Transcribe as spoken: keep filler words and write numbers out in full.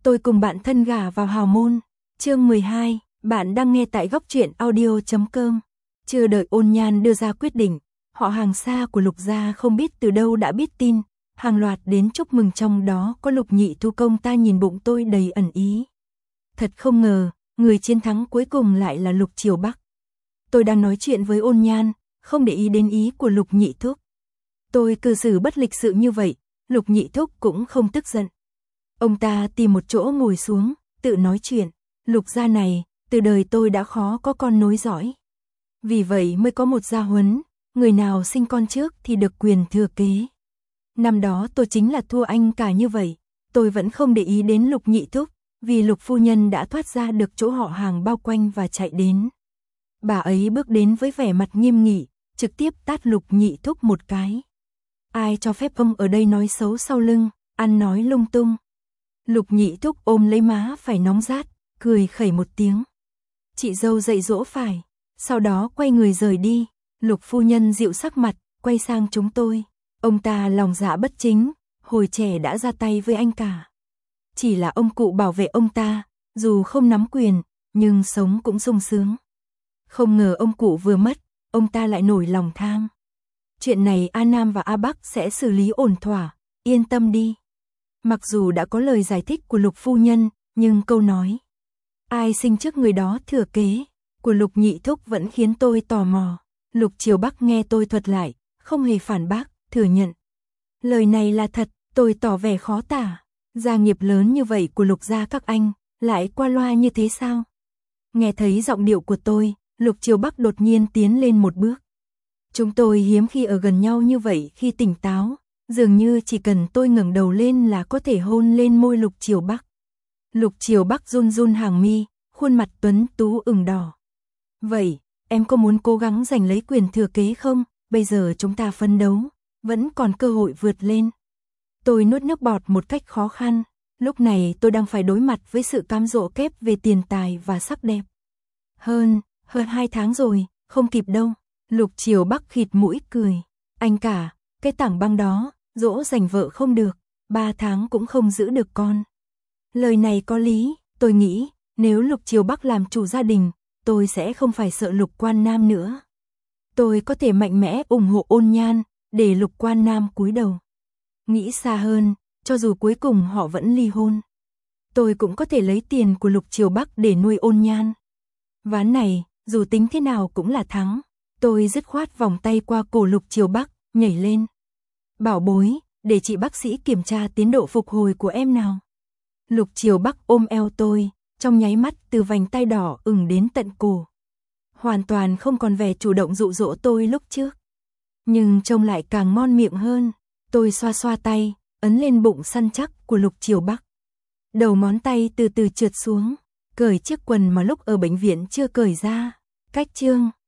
Tôi cùng bạn thân gả vào hào môn. Chương mười hai, bạn đang nghe tại góc truyện audio chấm com. Chưa đợi Ôn Nhan đưa ra quyết định, họ hàng xa của Lục gia không biết từ đâu đã biết tin, hàng loạt đến chúc mừng, trong đó có Lục Nhị Thu công ta nhìn bụng tôi đầy ẩn ý. Thật không ngờ, người chiến thắng cuối cùng lại là Lục Triều Bắc. Tôi đang nói chuyện với Ôn Nhan, không để ý đến ý của Lục Nhị Thúc. Tôi cư xử bất lịch sự như vậy, Lục Nhị Thúc cũng không tức giận. Ông ta tìm một chỗ ngồi xuống, tự nói chuyện. Lục gia này, từ đời tôi đã khó có con nối dõi. Vì vậy mới có một gia huấn, người nào sinh con trước thì được quyền thừa kế. Năm đó tôi chính là thua anh cả như vậy, tôi vẫn không để ý đến Lục Nhị Thúc, vì Lục phu nhân đã thoát ra được chỗ họ hàng bao quanh và chạy đến. Bà ấy bước đến với vẻ mặt nghiêm nghị, trực tiếp tát Lục Nhị Thúc một cái. Ai cho phép ông ở đây nói xấu sau lưng, ăn nói lung tung. Lục Nhị Thúc ôm lấy má phải nóng rát, cười khẩy một tiếng. Chị dâu dạy dỗ phải, sau đó quay người rời đi. Lục phu nhân dịu sắc mặt, quay sang chúng tôi. Ông ta lòng dạ bất chính, hồi trẻ đã ra tay với anh cả. Chỉ là ông cụ bảo vệ ông ta, dù không nắm quyền, nhưng sống cũng sung sướng. Không ngờ ông cụ vừa mất, ông ta lại nổi lòng tham. Chuyện này A Nam và A Bắc sẽ xử lý ổn thỏa, yên tâm đi. Mặc dù đã có lời giải thích của Lục phu nhân, nhưng câu nói ai sinh trước người đó thừa kế của Lục Nhị Thúc vẫn khiến tôi tò mò. Lục Triều Bắc nghe tôi thuật lại, không hề phản bác, thừa nhận. Lời này là thật, tôi tỏ vẻ khó tả. Gia nghiệp lớn như vậy của Lục gia các anh, lại qua loa như thế sao? Nghe thấy giọng điệu của tôi, Lục Triều Bắc đột nhiên tiến lên một bước. Chúng tôi hiếm khi ở gần nhau như vậy khi tỉnh táo, dường như chỉ cần tôi ngẩng đầu lên là có thể hôn lên môi Lục Triều Bắc. Lục Triều Bắc run run hàng mi, khuôn mặt tuấn tú ửng đỏ. Vậy, em có muốn cố gắng giành lấy quyền thừa kế không? Bây giờ chúng ta phấn đấu, vẫn còn cơ hội vượt lên. Tôi nuốt nước bọt một cách khó khăn. Lúc này tôi đang phải đối mặt với sự cám dỗ kép về tiền tài và sắc đẹp. Hơn, hơn hai tháng rồi, không kịp đâu. Lục Triều Bắc khịt mũi cười. Anh cả, cái tảng băng đó, dỗ dành vợ không được, ba tháng cũng không giữ được con. Lời này có lý, tôi nghĩ, nếu Lục Triều Bắc làm chủ gia đình, tôi sẽ không phải sợ Lục Quan Nam nữa. Tôi có thể mạnh mẽ ủng hộ Ôn Nhan, để Lục Quan Nam cúi đầu. Nghĩ xa hơn, cho dù cuối cùng họ vẫn ly hôn, tôi cũng có thể lấy tiền của Lục Triều Bắc để nuôi Ôn Nhan. Ván này, dù tính thế nào cũng là thắng. Tôi dứt khoát vòng tay qua cổ Lục Triều Bắc, nhảy lên. Bảo bối, để chị bác sĩ kiểm tra tiến độ phục hồi của em nào. Lục Triều Bắc ôm eo tôi, trong nháy mắt từ vành tai đỏ ửng đến tận cổ. Hoàn toàn không còn vẻ chủ động dụ dỗ tôi lúc trước. Nhưng trông lại càng ngon miệng hơn. Tôi xoa xoa tay, ấn lên bụng săn chắc của Lục Triều Bắc. Đầu ngón tay từ từ trượt xuống, cởi chiếc quần mà lúc ở bệnh viện chưa cởi ra. Cách chương